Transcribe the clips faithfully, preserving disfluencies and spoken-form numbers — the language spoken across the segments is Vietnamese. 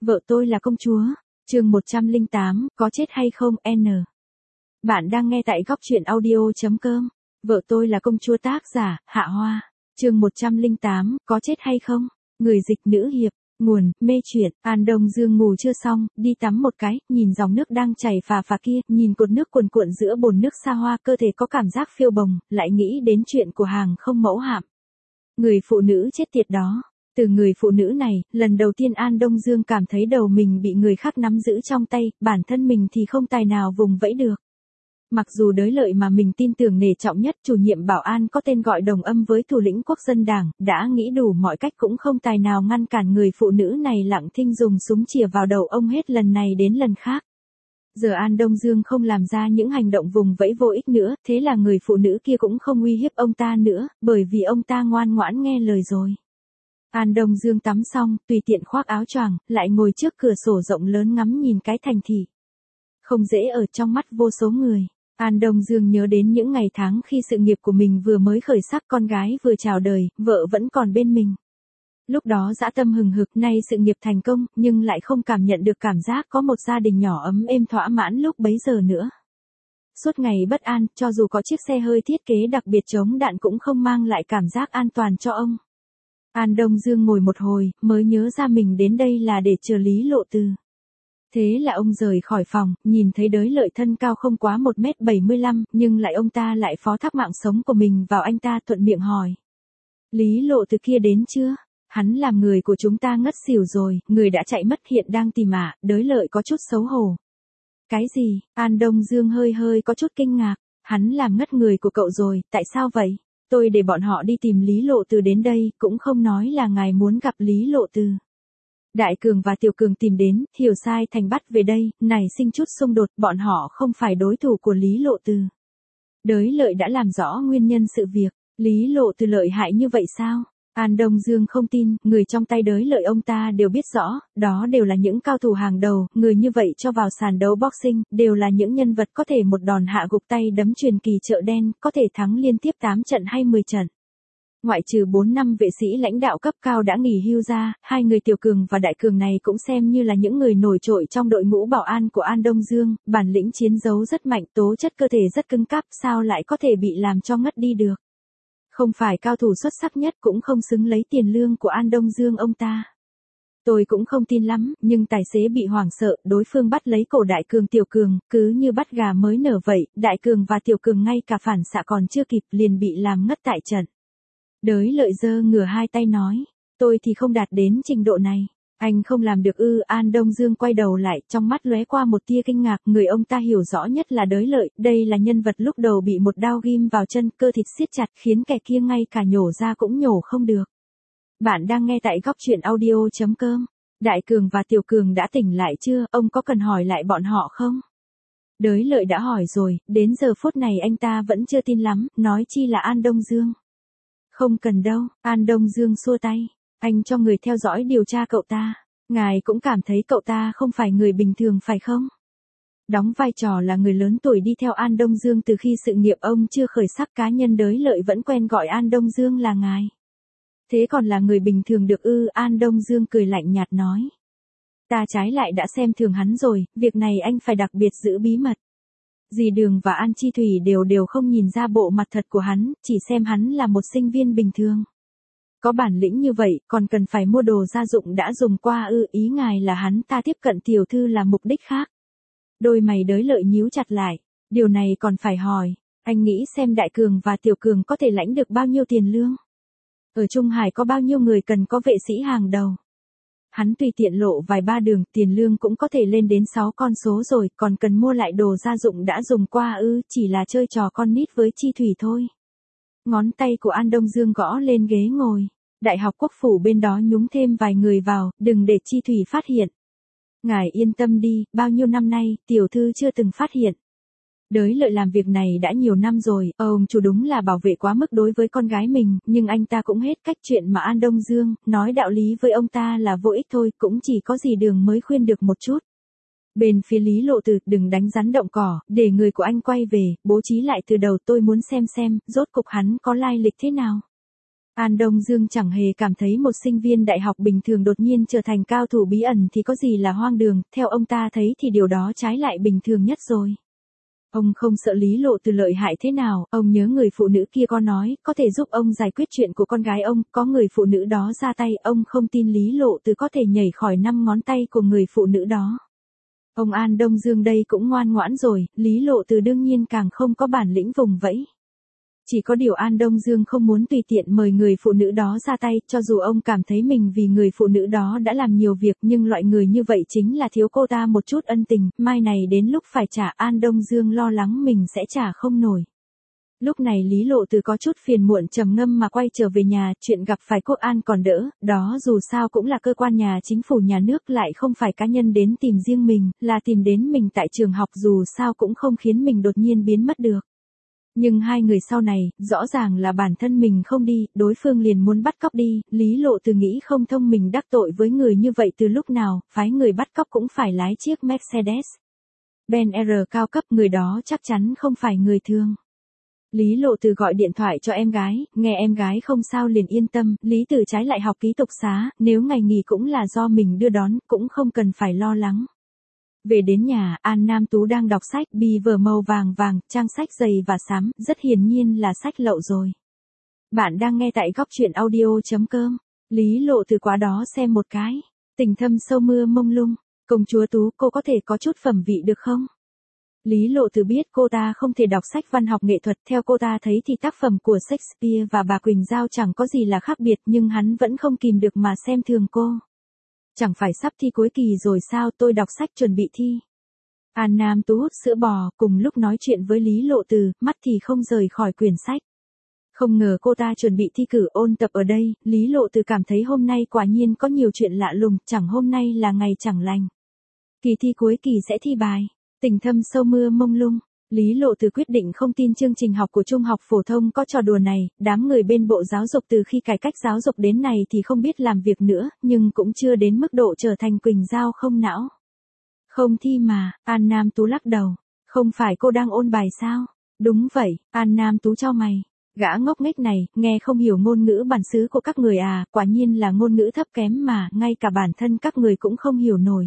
Vợ tôi là công chúa. Chương một trăm lẻ tám, có chết hay không, N. Bạn đang nghe tại góc truyện audio chấm com. Vợ tôi là công chúa, tác giả, Hạ Hoa. Chương một trăm lẻ tám, có chết hay không? Người dịch nữ hiệp. Nguồn, mê truyện. An Đông Dương ngủ chưa xong, đi tắm một cái, nhìn dòng nước đang chảy phà phà kia, nhìn cột nước cuồn cuộn giữa bồn nước xa hoa, cơ thể có cảm giác phiêu bồng, lại nghĩ đến chuyện của hàng không mẫu hạm. Người phụ nữ chết tiệt đó. Từ người phụ nữ này, lần đầu tiên An Đông Dương cảm thấy đầu mình bị người khác nắm giữ trong tay, bản thân mình thì không tài nào vùng vẫy được. Mặc dù Đới Lợi mà mình tin tưởng nể trọng nhất, chủ nhiệm bảo an có tên gọi đồng âm với thủ lĩnh Quốc dân Đảng, đã nghĩ đủ mọi cách cũng không tài nào ngăn cản người phụ nữ này lặng thinh dùng súng chĩa vào đầu ông hết lần này đến lần khác. Giờ An Đông Dương không làm ra những hành động vùng vẫy vô ích nữa, thế là người phụ nữ kia cũng không uy hiếp ông ta nữa, bởi vì ông ta ngoan ngoãn nghe lời rồi. An Đông Dương tắm xong, tùy tiện khoác áo choàng, lại ngồi trước cửa sổ rộng lớn ngắm nhìn cái thành thị. Không dễ ở trong mắt vô số người. An Đông Dương nhớ đến những ngày tháng khi sự nghiệp của mình vừa mới khởi sắc, con gái vừa chào đời, vợ vẫn còn bên mình. Lúc đó dã tâm hừng hực, nay sự nghiệp thành công, nhưng lại không cảm nhận được cảm giác có một gia đình nhỏ ấm êm thỏa mãn lúc bấy giờ nữa. Suốt ngày bất an, cho dù có chiếc xe hơi thiết kế đặc biệt chống đạn cũng không mang lại cảm giác an toàn cho ông. An Đông Dương ngồi một hồi, mới nhớ ra mình đến đây là để chờ Lý Lộ Từ. Thế là ông rời khỏi phòng, nhìn thấy Đới Lợi thân cao không quá một mét bảy mươi lăm, nhưng lại ông ta lại phó thác mạng sống của mình vào anh ta, thuận miệng hỏi. Lý Lộ Từ kia đến chưa? Hắn làm người của chúng ta ngất xỉu rồi, người đã chạy mất hiện đang tìm ạ. Đới Lợi có chút xấu hổ. Cái gì? An Đông Dương hơi hơi có chút kinh ngạc. Hắn làm ngất người của cậu rồi, tại sao vậy? Tôi để bọn họ đi tìm Lý Lộ Từ đến đây, cũng không nói là ngài muốn gặp Lý Lộ Từ. Đại Cường và Tiểu Cường tìm đến, hiểu sai thành bắt về đây, nảy sinh chút xung đột, bọn họ không phải đối thủ của Lý Lộ Từ. Đới Lợi đã làm rõ nguyên nhân sự việc, Lý Lộ Từ lợi hại như vậy sao? An Đông Dương không tin, người trong tay Đới Lợi ông ta đều biết rõ, đó đều là những cao thủ hàng đầu, người như vậy cho vào sàn đấu boxing, đều là những nhân vật có thể một đòn hạ gục tay đấm truyền kỳ chợ đen, có thể thắng liên tiếp tám trận hay mười trận. Ngoại trừ bốn năm vệ sĩ lãnh đạo cấp cao đã nghỉ hưu ra, hai người Tiểu Cường và Đại Cường này cũng xem như là những người nổi trội trong đội ngũ bảo an của An Đông Dương, bản lĩnh chiến đấu rất mạnh, tố chất cơ thể rất cứng cáp, sao lại có thể bị làm cho ngất đi được. Không phải cao thủ xuất sắc nhất cũng không xứng lấy tiền lương của An Đông Dương ông ta. Tôi cũng không tin lắm, nhưng tài xế bị hoảng sợ, đối phương bắt lấy cổ Đại Cường Tiểu Cường, cứ như bắt gà mới nở vậy, Đại Cường và Tiểu Cường ngay cả phản xạ còn chưa kịp liền bị làm ngất tại trận. Đới Lợi giơ ngửa hai tay nói, tôi thì không đạt đến trình độ này. Anh không làm được ư? An Đông Dương quay đầu lại, trong mắt lóe qua một tia kinh ngạc, người ông ta hiểu rõ nhất là Đới Lợi, đây là nhân vật lúc đầu bị một đao ghim vào chân, cơ thịt siết chặt, khiến kẻ kia ngay cả nhổ ra cũng nhổ không được. Bạn đang nghe tại góc truyện audio chấm com. Đại Cường và Tiểu Cường đã tỉnh lại chưa, ông có cần hỏi lại bọn họ không? Đới Lợi đã hỏi rồi, đến giờ phút này anh ta vẫn chưa tin lắm, nói chi là An Đông Dương. Không cần đâu, An Đông Dương xua tay. Anh cho người theo dõi điều tra cậu ta. Ngài cũng cảm thấy cậu ta không phải người bình thường phải không? Đóng vai trò là người lớn tuổi đi theo An Đông Dương từ khi sự nghiệp ông chưa khởi sắc, cá nhân Đới Lợi vẫn quen gọi An Đông Dương là ngài. Thế còn là người bình thường được ư? An Đông Dương cười lạnh nhạt nói. Ta trái lại đã xem thường hắn rồi, việc này anh phải đặc biệt giữ bí mật. Dì Đường và An Chi Thủy đều đều không nhìn ra bộ mặt thật của hắn, chỉ xem hắn là một sinh viên bình thường. Có bản lĩnh như vậy, còn cần phải mua đồ gia dụng đã dùng qua ư? Ý ngài là hắn ta tiếp cận tiểu thư là mục đích khác. Đôi mày Đới Lợi nhíu chặt lại, điều này còn phải hỏi, anh nghĩ xem Đại Cường và Tiểu Cường có thể lãnh được bao nhiêu tiền lương? Ở Trung Hải có bao nhiêu người cần có vệ sĩ hàng đầu? Hắn tùy tiện lộ vài ba đường, tiền lương cũng có thể lên đến sáu con số rồi, còn cần mua lại đồ gia dụng đã dùng qua ư? Chỉ là chơi trò con nít với Chi Thủy thôi. Ngón tay của An Đông Dương gõ lên ghế ngồi. Đại học Quốc phủ bên đó nhúng thêm vài người vào, đừng để Chi Thủy phát hiện. Ngài yên tâm đi, bao nhiêu năm nay, tiểu thư chưa từng phát hiện. Đới Lợi làm việc này đã nhiều năm rồi, ông chủ đúng là bảo vệ quá mức đối với con gái mình, nhưng anh ta cũng hết cách, chuyện mà An Đông Dương, nói đạo lý với ông ta là vô ích thôi, cũng chỉ có dì Đường mới khuyên được một chút. Bên phía Lý Lộ Từ, đừng đánh rắn động cỏ, để người của anh quay về, bố trí lại từ đầu, tôi muốn xem xem, rốt cục hắn có lai lịch thế nào. An Đông Dương chẳng hề cảm thấy một sinh viên đại học bình thường đột nhiên trở thành cao thủ bí ẩn thì có gì là hoang đường, theo ông ta thấy thì điều đó trái lại bình thường nhất rồi. Ông không sợ Lý Lộ Từ lợi hại thế nào, ông nhớ người phụ nữ kia có nói, có thể giúp ông giải quyết chuyện của con gái ông, có người phụ nữ đó ra tay, ông không tin Lý Lộ Từ có thể nhảy khỏi năm ngón tay của người phụ nữ đó. Ông An Đông Dương đây cũng ngoan ngoãn rồi, Lý Lộ Từ đương nhiên càng không có bản lĩnh vùng vẫy. Chỉ có điều An Đông Dương không muốn tùy tiện mời người phụ nữ đó ra tay, cho dù ông cảm thấy mình vì người phụ nữ đó đã làm nhiều việc, nhưng loại người như vậy chính là thiếu cô ta một chút ân tình, mai này đến lúc phải trả, An Đông Dương lo lắng mình sẽ trả không nổi. Lúc này Lý Lộ Từ có chút phiền muộn trầm ngâm mà quay trở về nhà, chuyện gặp phải Quốc An còn đỡ, đó dù sao cũng là cơ quan nhà chính phủ nhà nước, lại không phải cá nhân đến tìm riêng mình, là tìm đến mình tại trường học, dù sao cũng không khiến mình đột nhiên biến mất được. Nhưng hai người sau này, rõ ràng là bản thân mình không đi, đối phương liền muốn bắt cóc đi, Lý Lộ Từ nghĩ không thông mình đắc tội với người như vậy từ lúc nào, phái người bắt cóc cũng phải lái chiếc Mercedes Benz R cao cấp, người đó chắc chắn không phải người thường. Lý Lộ Từ gọi điện thoại cho em gái, nghe em gái không sao liền yên tâm, Lý Từ trái lại học ký túc xá, nếu ngày nghỉ cũng là do mình đưa đón, cũng không cần phải lo lắng. Về đến nhà, An Nam Tú đang đọc sách, bì vở màu vàng vàng, trang sách dày và xám, rất hiển nhiên là sách lậu rồi. Bạn đang nghe tại góc truyện audio chấm com. Lý Lộ Từ quá đó xem một cái. Tình thâm sâu mưa mông lung. Công chúa Tú, cô có thể có chút phẩm vị được không? Lý Lộ Từ biết cô ta không thể đọc sách văn học nghệ thuật, theo cô ta thấy thì tác phẩm của Shakespeare và bà Quỳnh Giao chẳng có gì là khác biệt, nhưng hắn vẫn không kìm được mà xem thường cô. Chẳng phải sắp thi cuối kỳ rồi sao, tôi đọc sách chuẩn bị thi. An Nam Tú hút sữa bò, cùng lúc nói chuyện với Lý Lộ Từ, mắt thì không rời khỏi quyển sách. Không ngờ cô ta chuẩn bị thi cử ôn tập ở đây, Lý Lộ Từ cảm thấy hôm nay quả nhiên có nhiều chuyện lạ lùng, chẳng hôm nay là ngày chẳng lành. Kỳ thi cuối kỳ sẽ thi bài, tình thâm sâu mưa mông lung. Lý Lộ Từ quyết định không tin chương trình học của trung học phổ thông có trò đùa này, đám người bên Bộ Giáo dục từ khi cải cách giáo dục đến này thì không biết làm việc nữa, nhưng cũng chưa đến mức độ trở thành Quỳnh Giao không não. Không thi mà, An Nam Tú lắc đầu, không phải cô đang ôn bài sao? Đúng vậy, An Nam Tú chau mày, gã ngốc nghếch này, nghe không hiểu ngôn ngữ bản xứ của các người à, quả nhiên là ngôn ngữ thấp kém mà, ngay cả bản thân các người cũng không hiểu nổi.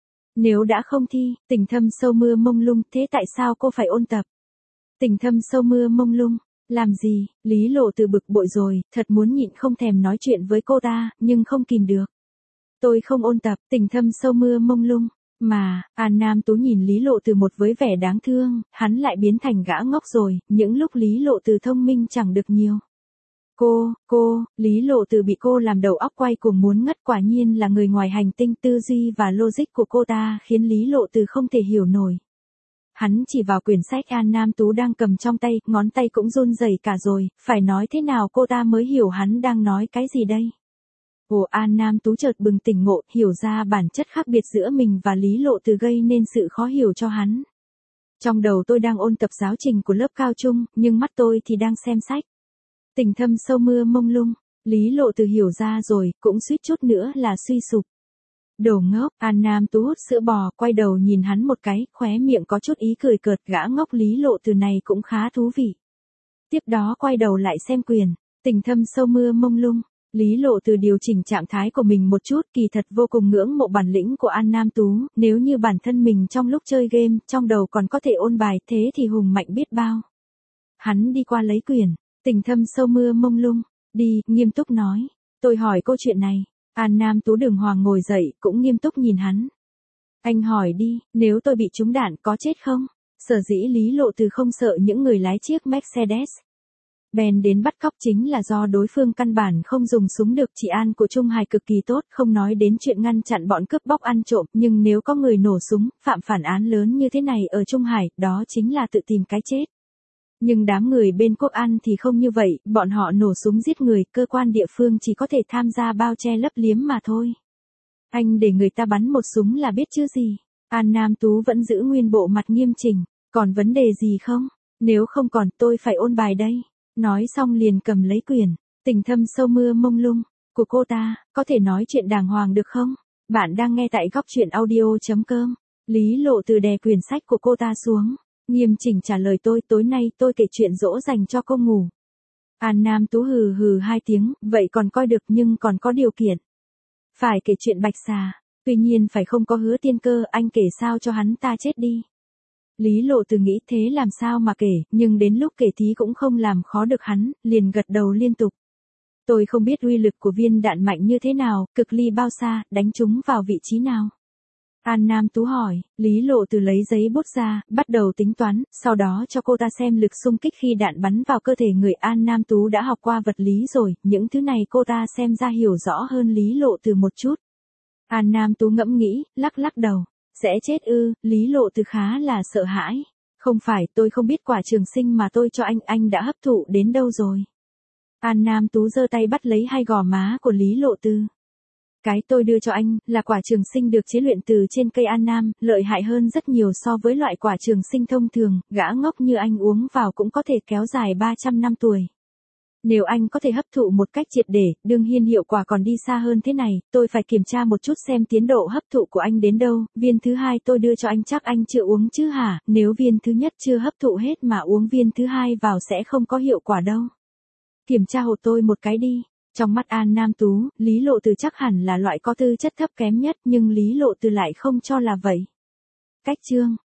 Nếu đã không thi, tình thâm sâu mưa mông lung, thế tại sao cô phải ôn tập? Tình thâm sâu mưa mông lung, làm gì? Lý Lộ Từ bực bội rồi, thật muốn nhịn không thèm nói chuyện với cô ta, nhưng không kìm được. Tôi không ôn tập, tình thâm sâu mưa mông lung. Mà, An Nam Tú nhìn Lý Lộ Từ một với vẻ đáng thương, hắn lại biến thành gã ngốc rồi, những lúc Lý Lộ Từ thông minh chẳng được nhiều. Cô, cô, Lý Lộ Từ bị cô làm đầu óc quay cuồng muốn ngất, quả nhiên là người ngoài hành tinh, tư duy và logic của cô ta khiến Lý Lộ Từ không thể hiểu nổi. Hắn chỉ vào quyển sách An Nam Tú đang cầm trong tay, ngón tay cũng run rẩy cả rồi, phải nói thế nào cô ta mới hiểu hắn đang nói cái gì đây? Ồ, An Nam Tú chợt bừng tỉnh ngộ, hiểu ra bản chất khác biệt giữa mình và Lý Lộ Từ gây nên sự khó hiểu cho hắn. Trong đầu tôi đang ôn tập giáo trình của lớp cao trung, nhưng mắt tôi thì đang xem sách. Tình thâm sâu mưa mông lung, Lý Lộ Từ hiểu ra rồi, cũng suýt chút nữa là suy sụp. Đồ ngốc, An Nam Tú hút sữa bò, quay đầu nhìn hắn một cái, khóe miệng có chút ý cười cợt, gã ngốc Lý Lộ Từ này cũng khá thú vị. Tiếp đó quay đầu lại xem quyền, tình thâm sâu mưa mông lung. Lý Lộ Từ điều chỉnh trạng thái của mình một chút, kỳ thật vô cùng ngưỡng mộ bản lĩnh của An Nam Tú, nếu như bản thân mình trong lúc chơi game, trong đầu còn có thể ôn bài, thế thì hùng mạnh biết bao. Hắn đi qua lấy quyền, tình thâm sâu mưa mông lung, đi, nghiêm túc nói, tôi hỏi cô chuyện này. An Nam Tú đường hoàng ngồi dậy, cũng nghiêm túc nhìn hắn. Anh hỏi đi, nếu tôi bị trúng đạn có chết không? Sở dĩ Lý Lộ Từ không sợ những người lái chiếc Mercedes Benz đến bắt cóc chính là do đối phương căn bản không dùng súng được. Chị An của Trung Hải cực kỳ tốt, không nói đến chuyện ngăn chặn bọn cướp bóc ăn trộm, nhưng nếu có người nổ súng, phạm phản án lớn như thế này ở Trung Hải, đó chính là tự tìm cái chết. Nhưng đám người bên Quốc An thì không như vậy, bọn họ nổ súng giết người, cơ quan địa phương chỉ có thể tham gia bao che lấp liếm mà thôi. Anh để người ta bắn một súng là biết chứ gì. An Nam Tú vẫn giữ nguyên bộ mặt nghiêm chỉnh, còn vấn đề gì không? Nếu không còn tôi phải ôn bài đây. Nói xong liền cầm lấy quyển, tình thâm sâu mưa mông lung, của cô ta, có thể nói chuyện đàng hoàng được không? Bạn đang nghe tại góc truyện audio chấm com. Lý Lộ Từ đè quyển sách của cô ta xuống, nghiêm chỉnh trả lời tôi, tối nay tôi kể chuyện dỗ dành cho cô ngủ. An Nam Tú hừ hừ hai tiếng, vậy còn coi được nhưng còn có điều kiện. Phải kể chuyện Bạch Xà, tuy nhiên phải không có Hứa Tiên Cơ, anh kể sao cho hắn ta chết đi. Lý Lộ Từ nghĩ thế làm sao mà kể, nhưng đến lúc kể tí cũng không làm khó được hắn, liền gật đầu liên tục. Tôi không biết uy lực của viên đạn mạnh như thế nào, cực ly bao xa, đánh chúng vào vị trí nào. An Nam Tú hỏi, Lý Lộ Từ lấy giấy bút ra, bắt đầu tính toán, sau đó cho cô ta xem lực xung kích khi đạn bắn vào cơ thể người. An Nam Tú đã học qua vật lý rồi, những thứ này cô ta xem ra hiểu rõ hơn Lý Lộ Từ một chút. An Nam Tú ngẫm nghĩ, lắc lắc đầu, sẽ chết ư? Lý Lộ Từ khá là sợ hãi. Không phải, tôi không biết quả trường sinh mà tôi cho anh, anh đã hấp thụ đến đâu rồi. An Nam Tú giơ tay bắt lấy hai gò má của Lý Lộ Từ. Cái tôi đưa cho anh, là quả trường sinh được chế luyện từ trên cây An Nam, lợi hại hơn rất nhiều so với loại quả trường sinh thông thường, gã ngốc như anh uống vào cũng có thể kéo dài ba trăm năm tuổi. Nếu anh có thể hấp thụ một cách triệt để, đương nhiên hiệu quả còn đi xa hơn thế này, tôi phải kiểm tra một chút xem tiến độ hấp thụ của anh đến đâu. Viên thứ hai tôi đưa cho anh chắc anh chưa uống chứ hả? Nếu viên thứ nhất chưa hấp thụ hết mà uống viên thứ hai vào sẽ không có hiệu quả đâu. Kiểm tra hộ tôi một cái đi. Trong mắt An Nam Tú, Lý Lộ Từ chắc hẳn là loại có tư chất thấp kém nhất, nhưng Lý Lộ Từ lại không cho là vậy. Cách chương